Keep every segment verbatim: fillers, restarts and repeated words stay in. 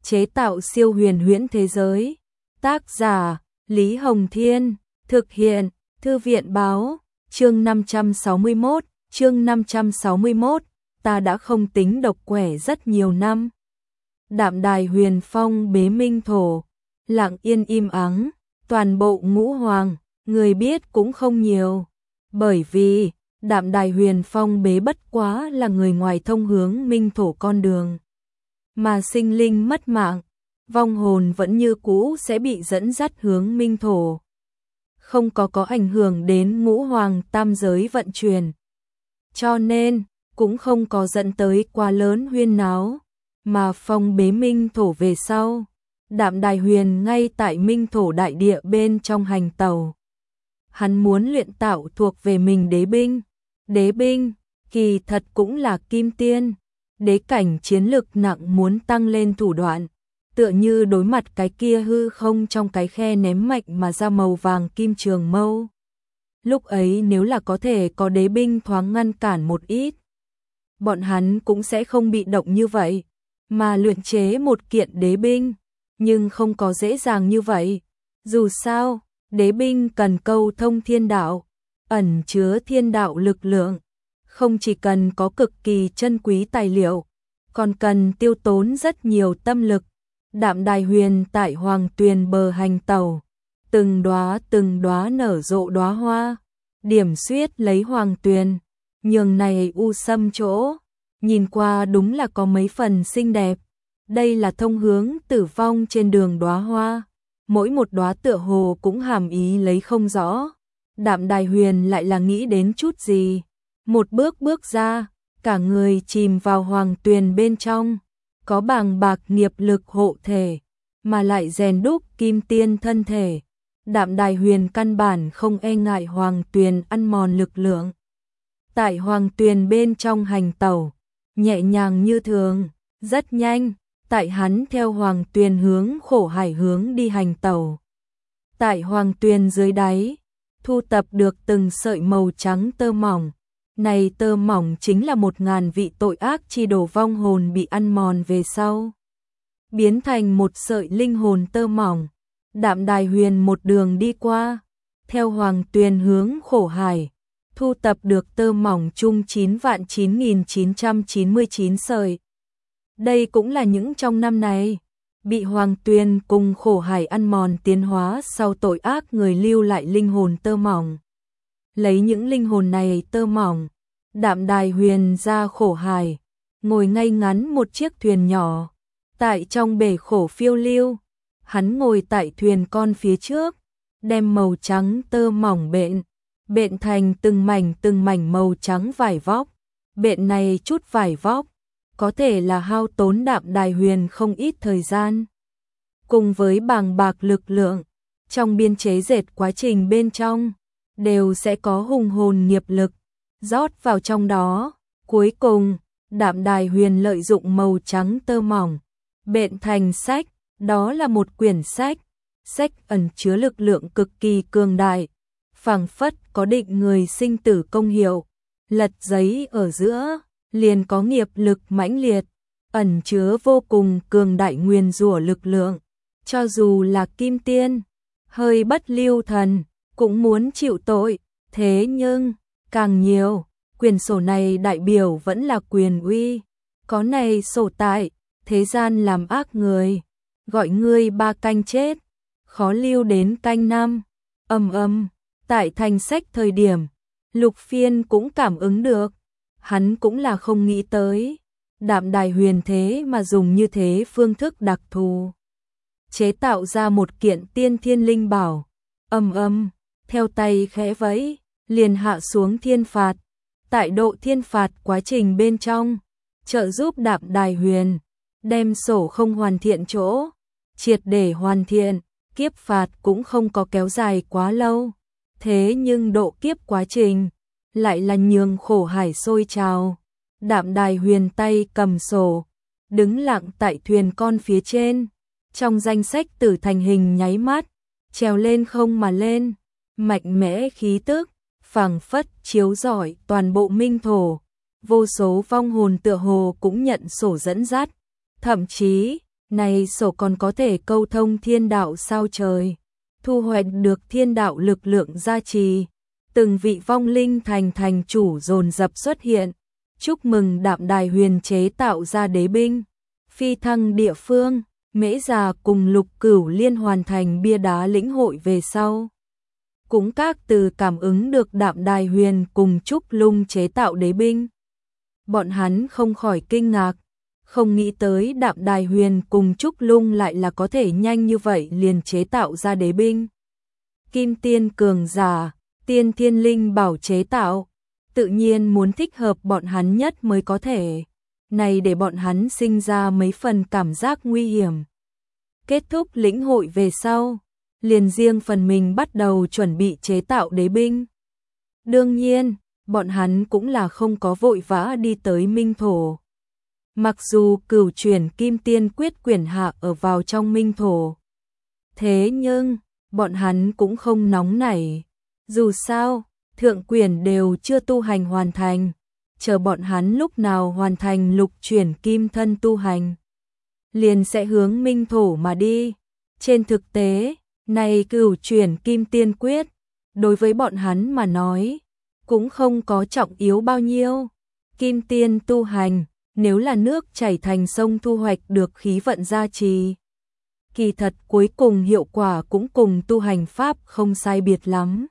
chế tạo siêu huyền huyễn thế giới. Tác giả Lý Hồng Thiên, thực hiện Thư viện Báo. Chương năm trăm sáu mươi mốt, chương năm trăm sáu mươi mốt, ta đã không tính độc quẻ rất nhiều năm. Đạm Đài Huyền Phong bế minh thổ, lặng yên im ắng, toàn bộ ngũ hoàng, người biết cũng không nhiều. Bởi vì, Đạm Đài Huyền Phong bế bất quá là người ngoài thông hướng minh thổ con đường. Mà sinh linh mất mạng, vong hồn vẫn như cũ sẽ bị dẫn dắt hướng minh thổ. Không có có ảnh hưởng đến ngũ hoàng tam giới vận chuyển. Cho nên, cũng không có dẫn tới quá lớn huyên náo, mà phong bế minh thổ về sau. Đạm Đài Huyền ngay tại minh thổ đại địa bên trong hành tàu. Hắn muốn luyện tạo thuộc về mình đế binh. Đế binh, kỳ thật cũng là kim tiên. Đế cảnh chiến lực nặng muốn tăng lên thủ đoạn. Tựa như đối mặt cái kia hư không trong cái khe ném mạnh mà ra màu vàng kim trường mâu. Lúc ấy nếu là có thể có đế binh thoáng ngăn cản một ít, bọn hắn cũng sẽ không bị động như vậy, mà luyện chế một kiện đế binh, nhưng không có dễ dàng như vậy. Dù sao, đế binh cần câu thông thiên đạo, ẩn chứa thiên đạo lực lượng, không chỉ cần có cực kỳ chân quý tài liệu, còn cần tiêu tốn rất nhiều tâm lực. Đạm Đài Huyền tại Hoàng Tuyền bờ hành tàu, từng đóa từng đóa nở rộ đóa hoa, điểm xuyết lấy Hoàng Tuyền, nhường này u sâm chỗ, nhìn qua đúng là có mấy phần xinh đẹp. Đây là thông hướng tử vong trên đường đóa hoa, mỗi một đóa tựa hồ cũng hàm ý lấy không rõ. Đạm Đài Huyền lại là nghĩ đến chút gì, một bước bước ra, cả người chìm vào Hoàng Tuyền bên trong. Có bàng bạc nghiệp lực hộ thể, mà lại rèn đúc kim tiên thân thể. Đạm Đài Huyền căn bản không e ngại Hoàng Tuyền ăn mòn lực lượng. Tại Hoàng Tuyền bên trong hành tàu, nhẹ nhàng như thường, rất nhanh, tại hắn theo Hoàng Tuyền hướng khổ hải hướng đi hành tàu. Tại Hoàng Tuyền dưới đáy, thu tập được từng sợi màu trắng tơ mỏng. Này tơ mỏng chính là một ngàn vị tội ác chi đồ vong hồn bị ăn mòn về sau, biến thành một sợi linh hồn tơ mỏng. Đạm Đài Huyền một đường đi qua, theo Hoàng Tuyền hướng khổ hải, thu tập được tơ mỏng chung chín vạn chín nghìn chín trăm chín mươi chín sợi. Đây cũng là những trong năm này, bị Hoàng Tuyền cùng khổ hải ăn mòn tiến hóa sau tội ác người lưu lại linh hồn tơ mỏng. Lấy những linh hồn này tơ mỏng, Đạm Đài Huyền ra khổ hải, ngồi ngay ngắn một chiếc thuyền nhỏ, tại trong bể khổ phiêu lưu. Hắn ngồi tại thuyền con phía trước, đem màu trắng tơ mỏng bện, bện thành từng mảnh từng mảnh màu trắng vải vóc. Bện này chút vải vóc, có thể là hao tốn Đạm Đài Huyền không ít thời gian. Cùng với bàng bạc lực lượng, trong biên chế dệt quá trình bên trong, đều sẽ có hùng hồn nghiệp lực rót vào trong đó. Cuối cùng, Đạm Đài Huyền lợi dụng màu trắng tơ mỏng, bện thành sách, đó là một quyển sách. Sách ẩn chứa lực lượng cực kỳ cường đại, phảng phất có định người sinh tử công hiệu. Lật giấy ở giữa, liền có nghiệp lực mãnh liệt, ẩn chứa vô cùng cường đại nguyền rủa lực lượng. Cho dù là kim tiên, hơi bất lưu thần, cũng muốn chịu tội. Thế nhưng, càng nhiều, quyển sổ này đại biểu vẫn là quyền uy. Có này sổ tại, thế gian làm ác người, gọi ngươi ba canh chết, khó lưu đến canh năm. Âm âm, tại thành sách thời điểm, Lục Phiên cũng cảm ứng được. Hắn cũng là không nghĩ tới, Đạm Đài Huyền thế mà dùng như thế phương thức đặc thù, chế tạo ra một kiện tiên thiên linh bảo. Âm âm, theo tay khẽ vẫy, liền hạ xuống thiên phạt. Tại độ thiên phạt quá trình bên trong, trợ giúp Đạm Đài Huyền đem sổ không hoàn thiện chỗ triệt để hoàn thiện. Kiếp phạt cũng không có kéo dài quá lâu, thế nhưng độ kiếp quá trình lại là nhường khổ hải sôi trào. Đạm Đài Huyền tay cầm sổ, đứng lặng tại thuyền con phía trên, trong danh sách tử thành hình nháy mắt, trèo lên không mà lên, mạnh mẽ khí tức, phảng phất chiếu rọi toàn bộ minh thổ. Vô số vong hồn tựa hồ cũng nhận sổ dẫn dắt, thậm chí Này sổ còn có thể câu thông thiên đạo sao trời, thu hoạch được thiên đạo lực lượng gia trì. Từng vị vong linh thành thành chủ dồn dập xuất hiện, chúc mừng Đạm Đài Huyền chế tạo ra đế binh. Phi thăng địa phương, Mễ Già cùng Lục Cửu Liên hoàn thành bia đá lĩnh hội về sau. Cũng các từ cảm ứng được Đạm Đài Huyền cùng Trúc Lung chế tạo đế binh. Bọn hắn không khỏi kinh ngạc, không nghĩ tới Đạm Đài Huyền cùng Trúc Lung lại là có thể nhanh như vậy liền chế tạo ra đế binh. Kim Tiên cường giả, Tiên Thiên Linh bảo chế tạo, tự nhiên muốn thích hợp bọn hắn nhất mới có thể. Này để bọn hắn sinh ra mấy phần cảm giác nguy hiểm. Kết thúc lĩnh hội về sau, liền riêng phần mình bắt đầu chuẩn bị chế tạo đế binh. Đương nhiên, bọn hắn cũng là không có vội vã đi tới Minh Thổ. Mặc dù cửu chuyển Kim Tiên quyết quyền hạ ở vào trong Minh Thổ, thế nhưng bọn hắn cũng không nóng nảy. Dù sao, thượng quyền đều chưa tu hành hoàn thành, chờ bọn hắn lúc nào hoàn thành lục chuyển kim thân tu hành, liền sẽ hướng Minh Thổ mà đi. Trên thực tế, này cửu chuyển Kim Tiên quyết, đối với bọn hắn mà nói, cũng không có trọng yếu bao nhiêu. Kim Tiên tu hành, nếu là nước chảy thành sông thu hoạch được khí vận gia trì, kỳ thật cuối cùng hiệu quả cũng cùng tu hành pháp không sai biệt lắm.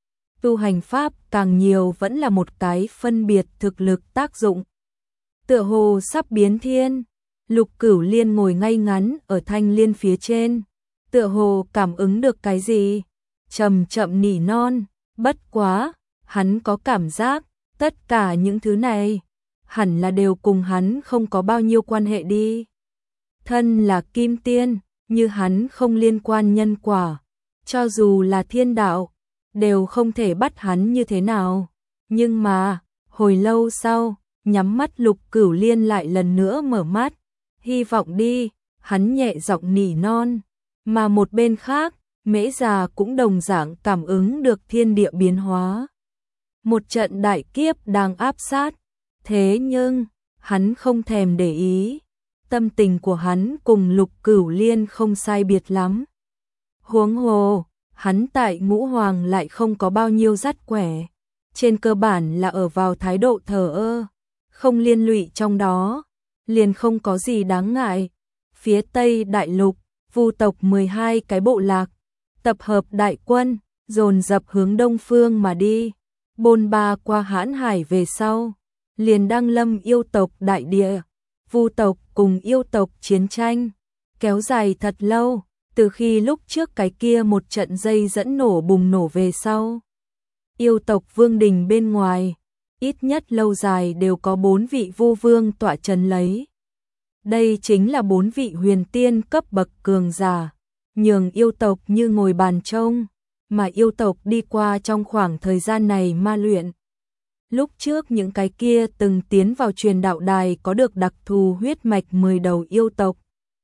Tu hành pháp càng nhiều vẫn là một cái phân biệt thực lực tác dụng. Tựa hồ sắp biến thiên, Lục Cửu Liên ngồi ngay ngắn ở thanh liên phía trên, tựa hồ cảm ứng được cái gì, chậm chậm nỉ non, bất quá, hắn có cảm giác, tất cả những thứ này, hẳn là đều cùng hắn không có bao nhiêu quan hệ đi. Thân là Kim Tiên, như hắn không liên quan nhân quả, cho dù là thiên đạo, đều không thể bắt hắn như thế nào. Nhưng mà, hồi lâu sau, nhắm mắt Lục Cửu Liên lại lần nữa mở mắt, hy vọng đi, hắn nhẹ giọng nỉ non. Mà một bên khác, Mễ Già cũng đồng dạng cảm ứng được thiên địa biến hóa. Một trận đại kiếp đang áp sát, thế nhưng, hắn không thèm để ý. Tâm tình của hắn cùng Lục Cửu Liên không sai biệt lắm. Huống hồ, hắn tại Ngũ Hoàng lại không có bao nhiêu dắt quẻ. Trên cơ bản là ở vào thái độ thờ ơ, không liên lụy trong đó, liền không có gì đáng ngại. Phía Tây Đại Lục, Vu tộc mười hai cái bộ lạc, tập hợp đại quân, dồn dập hướng đông phương mà đi. Bôn ba qua Hãn Hải về sau, liền đăng lâm yêu tộc đại địa. Vu tộc cùng yêu tộc chiến tranh kéo dài thật lâu, từ khi lúc trước cái kia một trận dây dẫn nổ bùng nổ về sau. Yêu tộc vương đình bên ngoài, ít nhất lâu dài đều có bốn vị vu vương tọa trấn lấy. Đây chính là bốn vị huyền tiên cấp bậc cường giả, nhường yêu tộc như ngồi bàn trông, mà yêu tộc đi qua trong khoảng thời gian này ma luyện. Lúc trước những cái kia từng tiến vào truyền đạo đài có được đặc thù huyết mạch mười đầu yêu tộc,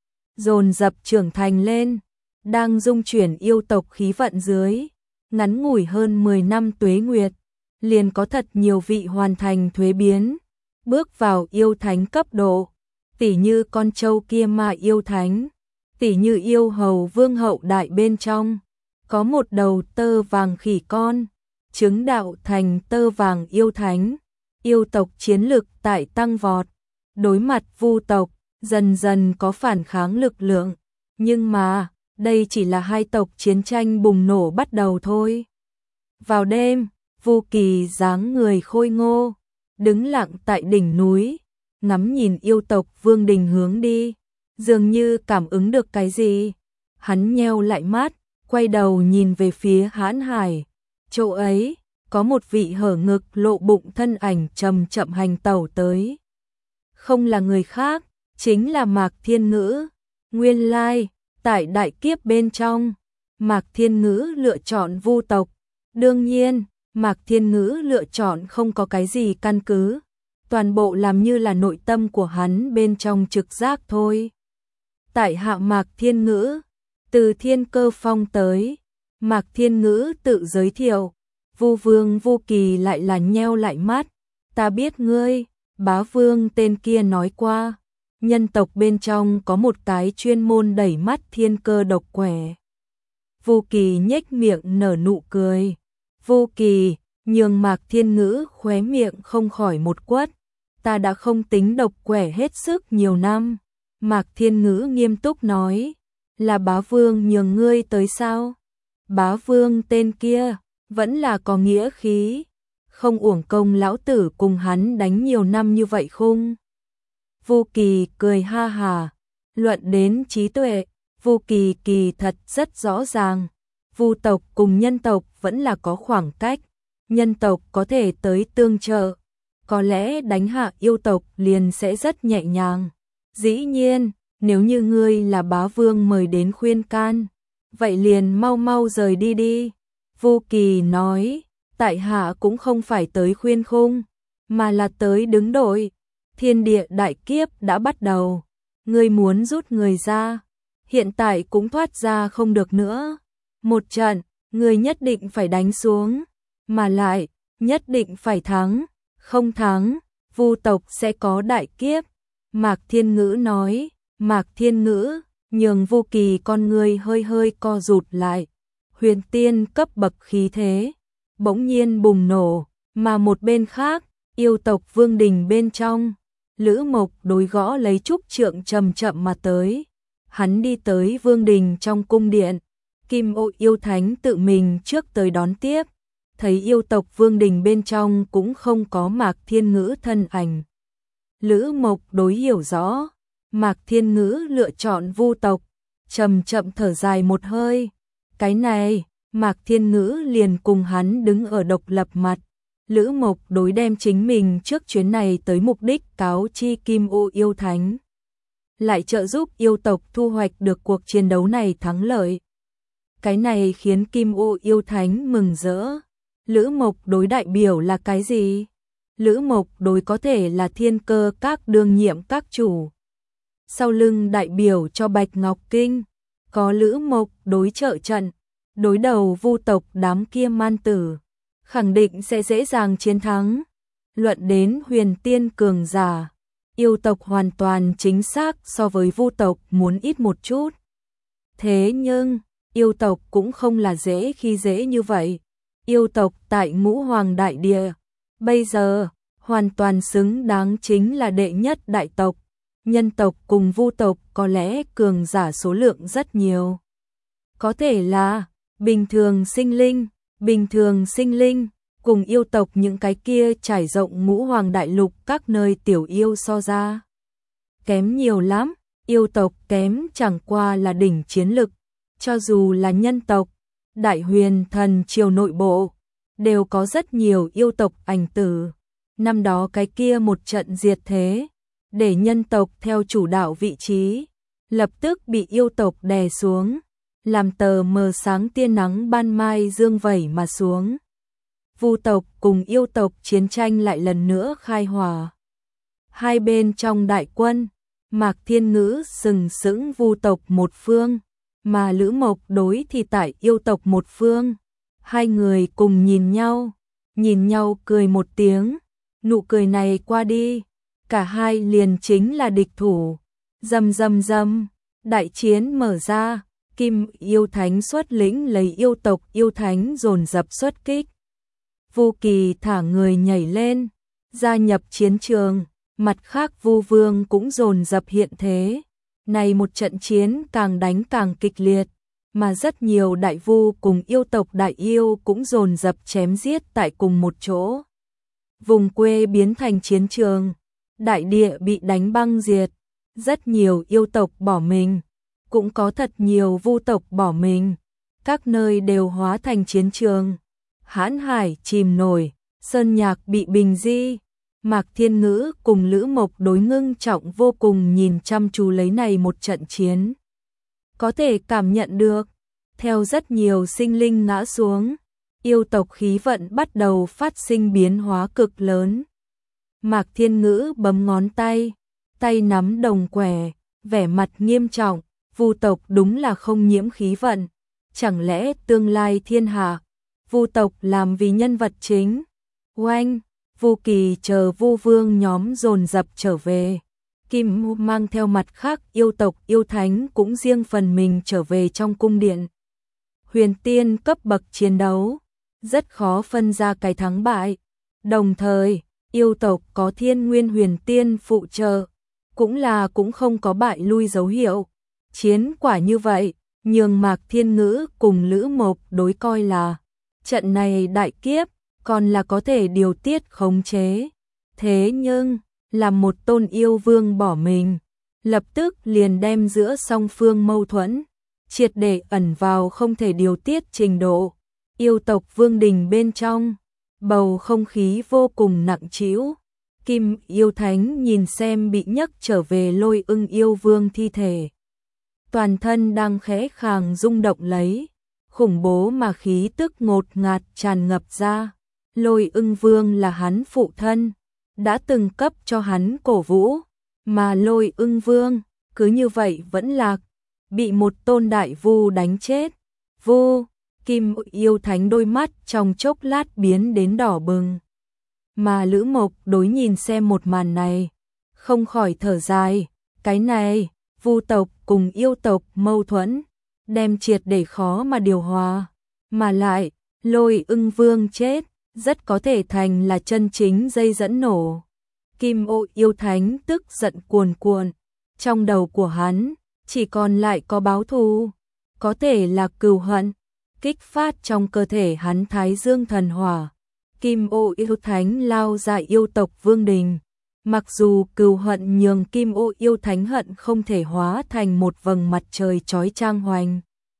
dồn dập trưởng thành lên, đang dung chuyển yêu tộc khí vận dưới, ngắn ngủi hơn mười năm tuế nguyệt, liền có thật nhiều vị hoàn thành thuế biến, bước vào yêu thánh cấp độ, tỉ như con trâu kia mà yêu thánh, tỉ như yêu hầu vương hậu đại bên trong, có một đầu tơ vàng khỉ con, chứng đạo thành tơ vàng yêu thánh, yêu tộc chiến lực tại tăng vọt, đối mặt vu tộc, dần dần có phản kháng lực lượng, nhưng mà, đây chỉ là hai tộc chiến tranh bùng nổ bắt đầu thôi. Vào đêm, Vu Kỳ dáng người khôi ngô, đứng lặng tại đỉnh núi, ngắm nhìn yêu tộc vương đình hướng đi, dường như cảm ứng được cái gì. Hắn nheo lại mắt, quay đầu nhìn về phía Hãn Hải, chỗ ấy, có một vị hở ngực lộ bụng thân ảnh chậm chậm hành tẩu tới. Không là người khác, chính là Mạc Thiên Ngữ. Nguyên lai, tại đại kiếp bên trong, Mạc Thiên Ngữ lựa chọn Vu tộc. Đương nhiên, Mạc Thiên Ngữ lựa chọn không có cái gì căn cứ, toàn bộ làm như là nội tâm của hắn bên trong trực giác thôi. Tại hạ Mạc Thiên Ngữ, từ Thiên Cơ Phong tới. Mạc Thiên Ngữ tự giới thiệu. Vu Vương Vu Kỳ lại là nheo lại mắt, ta biết ngươi, bá vương tên kia nói qua, nhân tộc bên trong có một cái chuyên môn đẩy mắt thiên cơ độc quẻ. Vu Kỳ nhếch miệng nở nụ cười. Vu Kỳ, nhường Mạc Thiên Ngữ khóe miệng không khỏi một quất. Ta đã không tính độc quẻ hết sức nhiều năm. Mạc Thiên Ngữ nghiêm túc nói. Là bá vương nhường ngươi tới sao? Bá vương tên kia, vẫn là có nghĩa khí. Không uổng công lão tử cùng hắn đánh nhiều năm như vậy không? Vu Kỳ cười ha hà. Luận đến trí tuệ, Vu Kỳ kỳ thật rất rõ ràng. Vu tộc cùng nhân tộc vẫn là có khoảng cách. Nhân tộc có thể tới tương trợ. Có lẽ đánh hạ yêu tộc liền sẽ rất nhẹ nhàng. Dĩ nhiên, nếu như ngươi là bá vương mời đến khuyên can, vậy liền mau mau rời đi đi. Vu Kỳ nói, tại hạ cũng không phải tới khuyên khung, mà là tới đứng đội. Thiên địa đại kiếp đã bắt đầu. Ngươi muốn rút người ra, hiện tại cũng thoát ra không được nữa. Một trận, ngươi nhất định phải đánh xuống, mà lại, nhất định phải thắng. Không thắng, Vu tộc sẽ có đại kiếp. Mạc Thiên Ngữ nói. Mạc Thiên Ngữ, nhường Vu Kỳ con người hơi hơi co rụt lại. Huyền tiên cấp bậc khí thế, bỗng nhiên bùng nổ, mà một bên khác, yêu tộc vương đình bên trong, Lữ Mộc đối gõ lấy trúc trượng chậm chậm mà tới. Hắn đi tới vương đình trong cung điện, Kim Ô yêu thánh tự mình trước tới đón tiếp, thấy yêu tộc vương đình bên trong cũng không có Mạc Thiên Ngữ thân ảnh. Lữ Mộc đối hiểu rõ, Mạc Thiên Ngữ lựa chọn Vu tộc, chậm chậm thở dài một hơi. Cái này, Mạc Thiên Ngữ liền cùng hắn đứng ở độc lập mặt. Lữ Mộc đối đem chính mình trước chuyến này tới mục đích cáo chi Kim Ô yêu thánh, lại trợ giúp yêu tộc thu hoạch được cuộc chiến đấu này thắng lợi. Cái này khiến Kim Ô yêu thánh mừng rỡ. Lữ Mộc đối đại biểu là cái gì? Lữ Mộc đối có thể là thiên cơ các đương nhiệm các chủ. Sau lưng đại biểu cho Bạch Ngọc Kinh, có Lữ Mộc đối trợ trận, đối đầu Vu tộc đám kia man tử, khẳng định sẽ dễ dàng chiến thắng. Luận đến huyền tiên cường giả, yêu tộc hoàn toàn chính xác so với Vu tộc muốn ít một chút. Thế nhưng, yêu tộc cũng không là dễ khi dễ như vậy. Yêu tộc tại Ngũ Hoàng Đại Địa, bây giờ, hoàn toàn xứng đáng chính là đệ nhất đại tộc. Nhân tộc cùng Vu tộc có lẽ cường giả số lượng rất nhiều. Có thể là bình thường sinh linh, bình thường sinh linh, cùng yêu tộc những cái kia trải rộng Ngũ Hoàng Đại Lục các nơi tiểu yêu so ra. Kém nhiều lắm, yêu tộc kém chẳng qua là đỉnh chiến lực. Cho dù là nhân tộc, Đại Huyền Thần Triều nội bộ, đều có rất nhiều yêu tộc ảnh tử. Năm đó cái kia một trận diệt thế, để nhân tộc theo chủ đạo vị trí, lập tức bị yêu tộc đè xuống, làm tờ mờ sáng tiên nắng ban mai dương vẩy mà xuống. Vu tộc cùng yêu tộc chiến tranh lại lần nữa khai hỏa. Hai bên trong đại quân, Mạc Thiên Ngữ sừng sững Vu tộc một phương, mà Lữ Mộc đối thì tại yêu tộc một phương. Hai người cùng nhìn nhau, nhìn nhau cười một tiếng, nụ cười này qua đi, cả hai liền chính là địch thủ. Rầm rầm rầm, đại chiến mở ra, Kim yêu thánh xuất lĩnh lấy yêu tộc yêu thánh dồn dập xuất kích. Vu Kỳ thả người nhảy lên, gia nhập chiến trường, mặt khác Vu Vương cũng dồn dập hiện thế. Này một trận chiến càng đánh càng kịch liệt, mà rất nhiều đại vu cùng yêu tộc đại yêu cũng dồn dập chém giết tại cùng một chỗ. Vùng quê biến thành chiến trường, đại địa bị đánh băng diệt, rất nhiều yêu tộc bỏ mình, cũng có thật nhiều vu tộc bỏ mình, các nơi đều hóa thành chiến trường. Hãn hải chìm nổi, sơn nhạc bị bình di. Mạc Thiên Ngữ cùng Lữ Mộc đối ngưng trọng vô cùng nhìn chăm chú lấy này một trận chiến. Có thể cảm nhận được, theo rất nhiều sinh linh ngã xuống, yêu tộc khí vận bắt đầu phát sinh biến hóa cực lớn. Mạc Thiên Ngữ bấm ngón tay, tay nắm đồng quẻ, vẻ mặt nghiêm trọng, Vu tộc đúng là không nhiễm khí vận, chẳng lẽ tương lai thiên hạ, Vu tộc làm vì nhân vật chính. Oanh, Vu Kỳ chờ Vu Vương nhóm dồn dập trở về. Kim mang theo mặt khác yêu tộc yêu thánh cũng riêng phần mình trở về trong cung điện. Huyền tiên cấp bậc chiến đấu, rất khó phân ra cái thắng bại. Đồng thời, yêu tộc có Thiên Nguyên Huyền Tiên phụ trợ, cũng là cũng không có bại lui dấu hiệu. Chiến quả như vậy, nhường Mạc Thiên Ngữ cùng Lữ Mộc đối coi là trận này đại kiếp, còn là có thể điều tiết khống chế. Thế nhưng, là một tôn yêu vương bỏ mình, lập tức liền đem giữa song phương mâu thuẫn, triệt để ẩn vào không thể điều tiết trình độ. Yêu tộc vương đình bên trong, bầu không khí vô cùng nặng trĩu. Kim yêu thánh nhìn xem bị nhấc trở về Lôi Ưng yêu vương thi thể. Toàn thân đang khẽ khàng rung động lấy, khủng bố mà khí tức ngột ngạt tràn ngập ra. Lôi Ưng vương là hắn phụ thân, đã từng cấp cho hắn cổ vũ, mà Lôi Ưng vương cứ như vậy vẫn lạc, bị một tôn đại vu đánh chết. Vu, Kim yêu thánh đôi mắt trong chốc lát biến đến đỏ bừng. Mà Lữ Mộc đối nhìn xem một màn này, không khỏi thở dài, cái này, vu tộc cùng yêu tộc mâu thuẫn, đem triệt để khó mà điều hòa, mà lại, Lôi Ưng vương chết, rất có thể thành là chân chính dây dẫn nổ. Kim ô yêu thánh tức giận cuồn cuộn, trong đầu của hắn, chỉ còn lại có báo thù, có thể là cừu hận, kích phát trong cơ thể hắn Thái Dương thần hỏa. Kim ô yêu thánh lao ra yêu tộc vương đình, mặc dù cừu hận nhường Kim ô yêu thánh hận không thể hóa thành một vầng mặt trời chói chang hoành.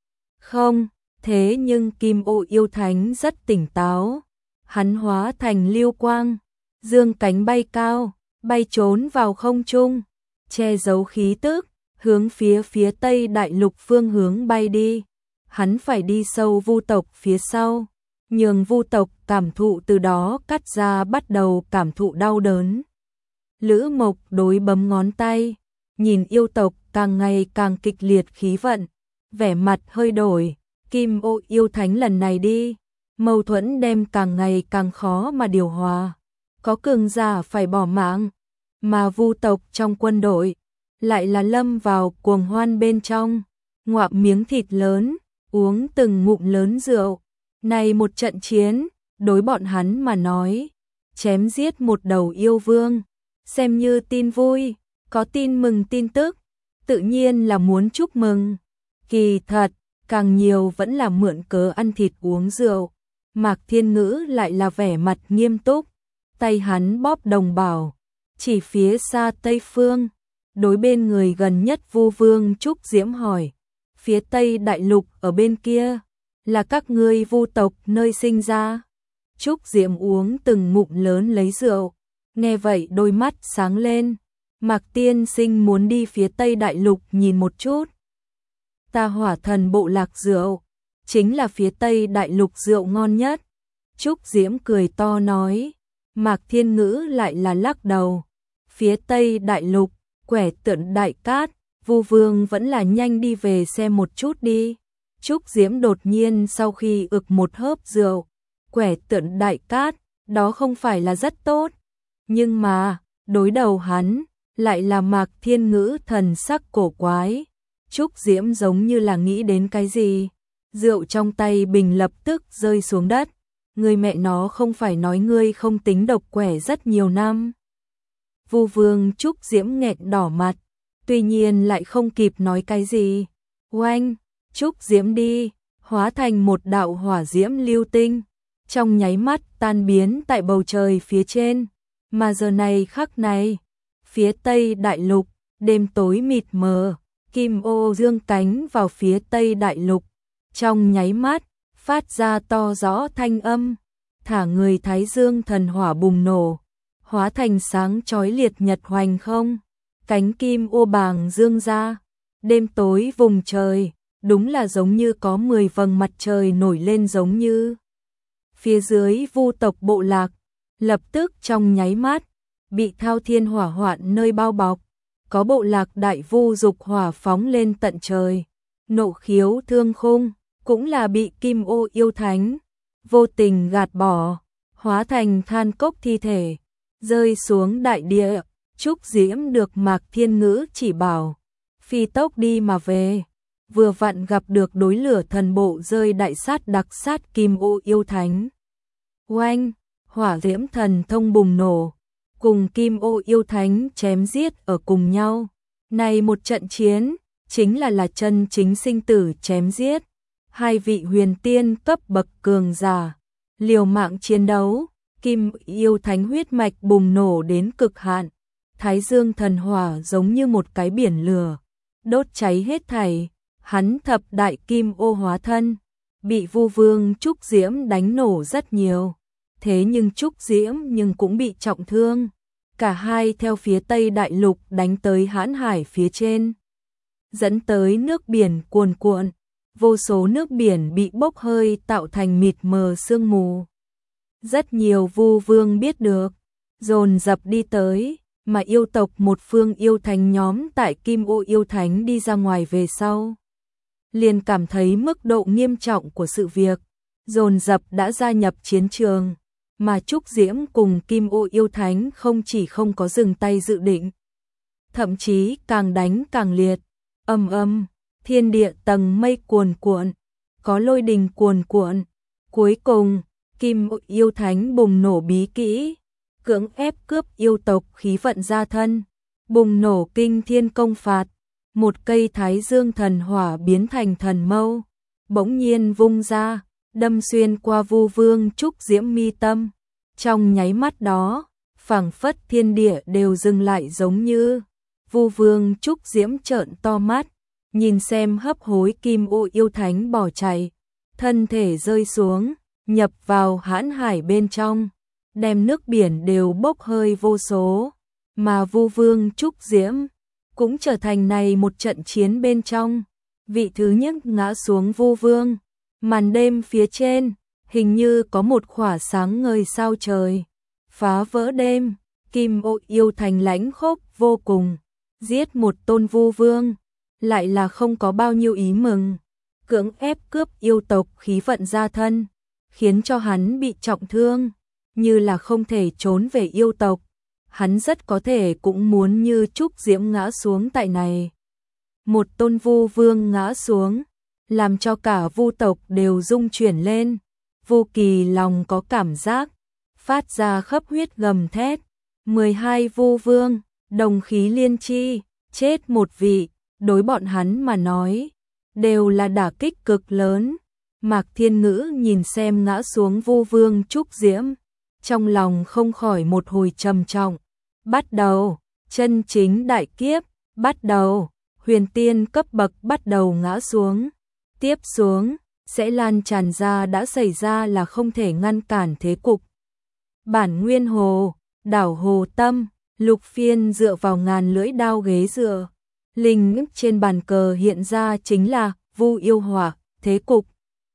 Không, thế nhưng Kim ô yêu thánh rất tỉnh táo, hắn hóa thành lưu quang, dương cánh bay cao, bay trốn vào không trung, che giấu khí tức, hướng phía phía Tây Đại Lục phương hướng bay đi. Hắn phải đi sâu vu tộc phía sau, nhường vu tộc cảm thụ từ đó cắt ra bắt đầu cảm thụ đau đớn. Lữ Mộc đối bấm ngón tay, nhìn yêu tộc càng ngày càng kịch liệt khí vận, vẻ mặt hơi đổi. Kim ô yêu thánh lần này đi, mâu thuẫn đem càng ngày càng khó mà điều hòa, có cường giả phải bỏ mạng, mà vu tộc trong quân đội lại là lâm vào cuồng hoan bên trong, ngoạm miếng thịt lớn, uống từng ngụm lớn rượu. Này một trận chiến, đối bọn hắn mà nói, chém giết một đầu yêu vương, xem như tin vui, có tin mừng tin tức, tự nhiên là muốn chúc mừng. Kỳ thật, càng nhiều vẫn là mượn cớ ăn thịt uống rượu. Mạc Thiên Ngữ lại là vẻ mặt nghiêm túc, tay hắn bóp đồng bảo, chỉ phía xa Tây Phương, đối bên người gần nhất Vu Vương Trúc Diễm hỏi, phía Tây Đại Lục ở bên kia, là các ngươi vu tộc nơi sinh ra. Trúc Diễm uống từng ngụm lớn lấy rượu, nghe vậy đôi mắt sáng lên, Mạc tiên sinh muốn đi phía Tây Đại Lục nhìn một chút. Ta Hỏa Thần bộ lạc rượu, chính là phía Tây Đại Lục rượu ngon nhất. Trúc Diễm cười to nói, Mạc Thiên Ngữ lại là lắc đầu, phía Tây Đại Lục, quẻ tượng Đại Cát, Vu Vương vẫn là nhanh đi về xem một chút đi. Trúc Diễm đột nhiên sau khi ực một hớp rượu, quẻ tượng Đại Cát, đó không phải là rất tốt. Nhưng mà, đối đầu hắn, lại là Mạc Thiên Ngữ thần sắc cổ quái. Trúc Diễm giống như là nghĩ đến cái gì. Rượu trong tay bình lập tức rơi xuống đất. Người mẹ nó không phải nói ngươi không tính độc quẻ rất nhiều năm. Vu Vương Trúc Diễm nghẹn đỏ mặt, tuy nhiên lại không kịp nói cái gì. Oanh, Trúc Diễm đi, hóa thành một đạo hỏa diễm lưu tinh, trong nháy mắt tan biến tại bầu trời phía trên. Mà giờ này khắc này, phía Tây Đại Lục, đêm tối mịt mờ, Kim ô dương cánh vào phía Tây Đại Lục, trong nháy mắt, phát ra to rõ thanh âm, thả người Thái Dương thần hỏa bùng nổ, hóa thành sáng chói liệt nhật hoành không, cánh kim ô bàng dương ra, đêm tối vùng trời, đúng là giống như có mười vầng mặt trời nổi lên giống như. Phía dưới vu tộc bộ lạc, lập tức trong nháy mắt, bị thao thiên hỏa hoạn nơi bao bọc, có bộ lạc đại vu dục hỏa phóng lên tận trời, nộ khiếu thương khung, cũng là bị Kim ô yêu thánh vô tình gạt bỏ, hóa thành than cốc thi thể, rơi xuống đại địa. Trúc Diễm được Mạc Thiên Ngữ chỉ bảo, phi tốc đi mà về, vừa vặn gặp được đối lửa thần bộ rơi đại sát đặc sát Kim Ô Yêu Thánh. Oanh, hỏa diễm thần thông bùng nổ, cùng Kim Ô Yêu Thánh chém giết ở cùng nhau. Này một trận chiến, chính là là chân chính sinh tử chém giết. Hai vị huyền tiên cấp bậc cường giả, liều mạng chiến đấu, Kim Yêu Thánh huyết mạch bùng nổ đến cực hạn. Thái Dương thần hỏa giống như một cái biển lửa, đốt cháy hết thảy, hắn thập đại kim ô hóa thân, bị Vu Vương Trúc Diễm đánh nổ rất nhiều. Thế nhưng Trúc Diễm nhưng cũng bị trọng thương. Cả hai theo phía Tây Đại Lục đánh tới Hãn Hải phía trên, dẫn tới nước biển cuồn cuộn, vô số nước biển bị bốc hơi tạo thành mịt mờ sương mù. Rất nhiều Vu Vương biết được, dồn dập đi tới, mà yêu tộc một phương yêu thánh nhóm tại Kim Ô Yêu Thánh đi ra ngoài về sau, liền cảm thấy mức độ nghiêm trọng của sự việc, dồn dập đã gia nhập chiến trường. Mà Trúc Diễm cùng Kim Ô Yêu Thánh không chỉ không có dừng tay dự định, thậm chí càng đánh càng liệt, ầm ầm, thiên địa tầng mây cuồn cuộn, có lôi đình cuồn cuộn. Cuối cùng, Kim Ô Yêu Thánh bùng nổ bí kỹ, cưỡng ép cướp yêu tộc khí vận gia thân, bùng nổ kinh thiên công phạt, một cây Thái Dương thần hỏa biến thành thần mâu, bỗng nhiên vung ra, đâm xuyên qua Vu Vương Trúc Diễm mi tâm. Trong nháy mắt đó, phảng phất thiên địa đều dừng lại giống như. Vu Vương Trúc Diễm trợn to mắt, nhìn xem hấp hối Kim Ô Yêu Thánh bỏ chạy, thân thể rơi xuống, nhập vào Hãn Hải bên trong, đem nước biển đều bốc hơi vô số, mà Vu Vương Trúc Diễm cũng trở thành này một trận chiến bên trong, vị thứ nhất ngã xuống Vu Vương. Màn đêm phía trên, hình như có một khỏa sáng ngời sao trời, phá vỡ đêm, Kim Ô Yêu Thánh lãnh khốc vô cùng, giết một tôn Vu Vương, lại là không có bao nhiêu ý mừng, cưỡng ép cướp yêu tộc khí vận gia thân, khiến cho hắn bị trọng thương, như là không thể trốn về yêu tộc. Hắn rất có thể cũng muốn như Trúc Diễm ngã xuống tại này. Một tôn Vu Vương ngã xuống, làm cho cả Vu tộc đều rung chuyển lên. Vu Kỳ lòng có cảm giác, phát ra khắp huyết gầm thét. mười hai Vu Vương, đồng khí liên chi, chết một vị, đối bọn hắn mà nói, đều là đả kích cực lớn. Mạc Thiên Ngữ nhìn xem ngã xuống Vu Vương Trúc Diễm, trong lòng không khỏi một hồi trầm trọng. Bắt đầu, chân chính đại kiếp, bắt đầu, huyền tiên cấp bậc bắt đầu ngã xuống. Tiếp xuống, sẽ lan tràn ra đã xảy ra là không thể ngăn cản thế cục. Bản Nguyên Hồ, đảo Hồ Tâm, Lục Phiên dựa vào ngàn lưỡi đao ghế dựa. Linh trên bàn cờ hiện ra chính là Vu Yêu Hỏa, thế cục.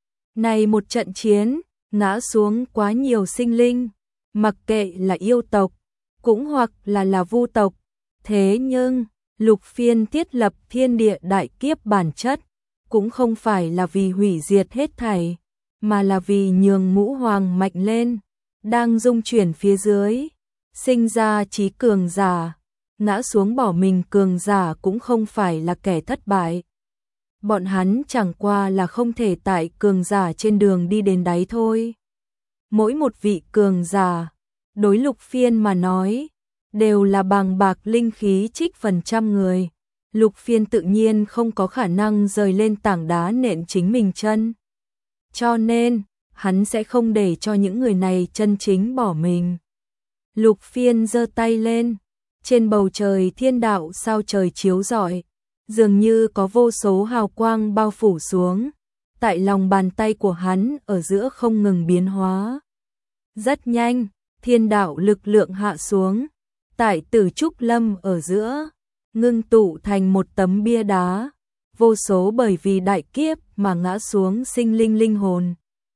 Này một trận chiến, ngã xuống quá nhiều sinh linh, mặc kệ là yêu tộc, cũng hoặc là là Vu tộc. Thế nhưng, Lục Phiên thiết lập thiên địa đại kiếp bản chất, cũng không phải là vì hủy diệt hết thảy, mà là vì nhường ngũ hoàng mạnh lên, đang dung chuyển phía dưới, sinh ra trí cường giả, ngã xuống bỏ mình cường giả cũng không phải là kẻ thất bại. Bọn hắn chẳng qua là không thể tại cường giả trên đường đi đến đáy thôi. Mỗi một vị cường giả, đối Lục Phiên mà nói, đều là bàng bạc linh khí trích phần trăm người. Lục Phiên tự nhiên không có khả năng rời lên tảng đá nện chính mình chân. Cho nên, hắn sẽ không để cho những người này chân chính bỏ mình. Lục Phiên giơ tay lên, trên bầu trời thiên đạo sao trời chiếu rọi, dường như có vô số hào quang bao phủ xuống, tại lòng bàn tay của hắn ở giữa không ngừng biến hóa. Rất nhanh, thiên đạo lực lượng hạ xuống, tại Tử Trúc Lâm ở giữa, ngưng tụ thành một tấm bia đá, vô số bởi vì đại kiếp mà ngã xuống sinh linh linh hồn,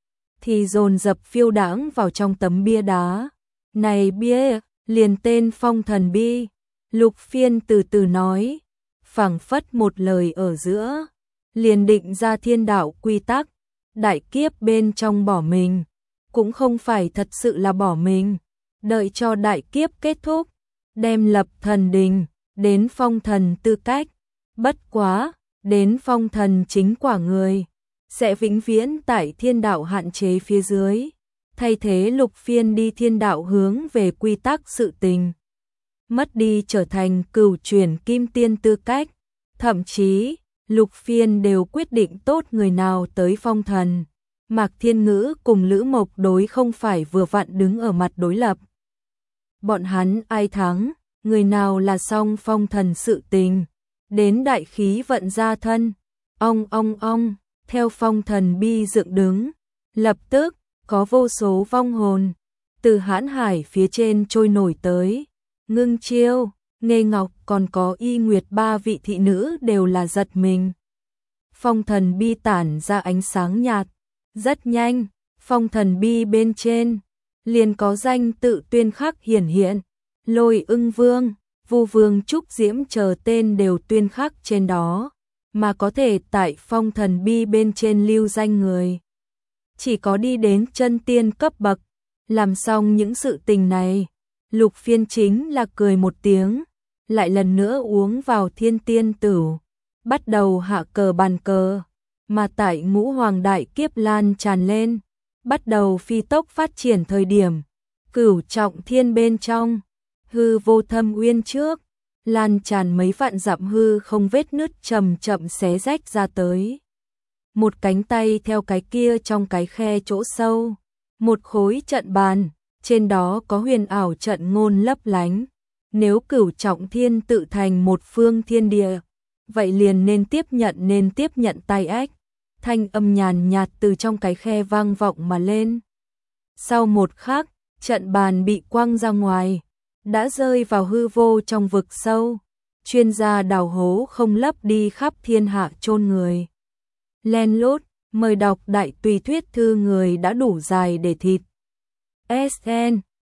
thì dồn dập phiêu đãng vào trong tấm bia đá. Này bia, liền tên Phong Thần Bi, Lục Phiên từ từ nói, phảng phất một lời ở giữa, liền định ra thiên đạo quy tắc, đại kiếp bên trong bỏ mình, cũng không phải thật sự là bỏ mình, đợi cho đại kiếp kết thúc, đem lập thần đình, đến phong thần tư cách. Bất quá, đến phong thần chính quả người, sẽ vĩnh viễn tại thiên đạo hạn chế phía dưới, thay thế Lục Phiên đi thiên đạo hướng về quy tắc sự tình. Mất đi trở thành cửu chuyển kim tiên tư cách, thậm chí, Lục Phiên đều quyết định tốt người nào tới phong thần. Mạc Thiên Ngữ cùng Lữ Mộc đối không phải vừa vặn đứng ở mặt đối lập. Bọn hắn ai thắng, người nào là song phong thần sự tình, đến đại khí vận ra thân, ong ong ong, theo phong thần bi dựng đứng, lập tức, có vô số vong hồn, từ hãn hải phía trên trôi nổi tới, Ngưng Chiêu, Nghê Ngọc còn có Y Nguyệt ba vị thị nữ đều là giật mình. Phong thần bi tản ra ánh sáng nhạt, rất nhanh, phong thần bi bên trên, liền có danh tự tuyên khắc hiển hiện, Lôi Ưng Vương, Vu Vương Trúc Diễm chờ tên đều tuyên khắc trên đó, mà có thể tại phong thần bi bên trên lưu danh người. Chỉ có đi đến chân tiên cấp bậc, làm xong những sự tình này, Lục Phiên chính là cười một tiếng, lại lần nữa uống vào thiên tiên tửu, bắt đầu hạ cờ bàn cờ, mà tại ngũ hoàng đại kiếp lan tràn lên, bắt đầu phi tốc phát triển thời điểm, cửu trọng thiên bên trong, hư vô thâm uyên trước, lan tràn mấy vạn dặm hư không vết nứt chậm chậm xé rách ra tới. Một cánh tay theo cái kia trong cái khe chỗ sâu, một khối trận bàn, trên đó có huyền ảo trận ngôn lấp lánh. Nếu cửu trọng thiên tự thành một phương thiên địa, vậy liền nên tiếp nhận nên tiếp nhận tay ách. Thanh âm nhàn nhạt từ trong cái khe vang vọng mà lên. Sau một khắc, trận bàn bị quăng ra ngoài, đã rơi vào hư vô trong vực sâu. Chuyên gia đào hố không lấp đi khắp thiên hạ chôn người. Len lút, mời đọc đại tùy thuyết thư người đã đủ dài để thịt. ét en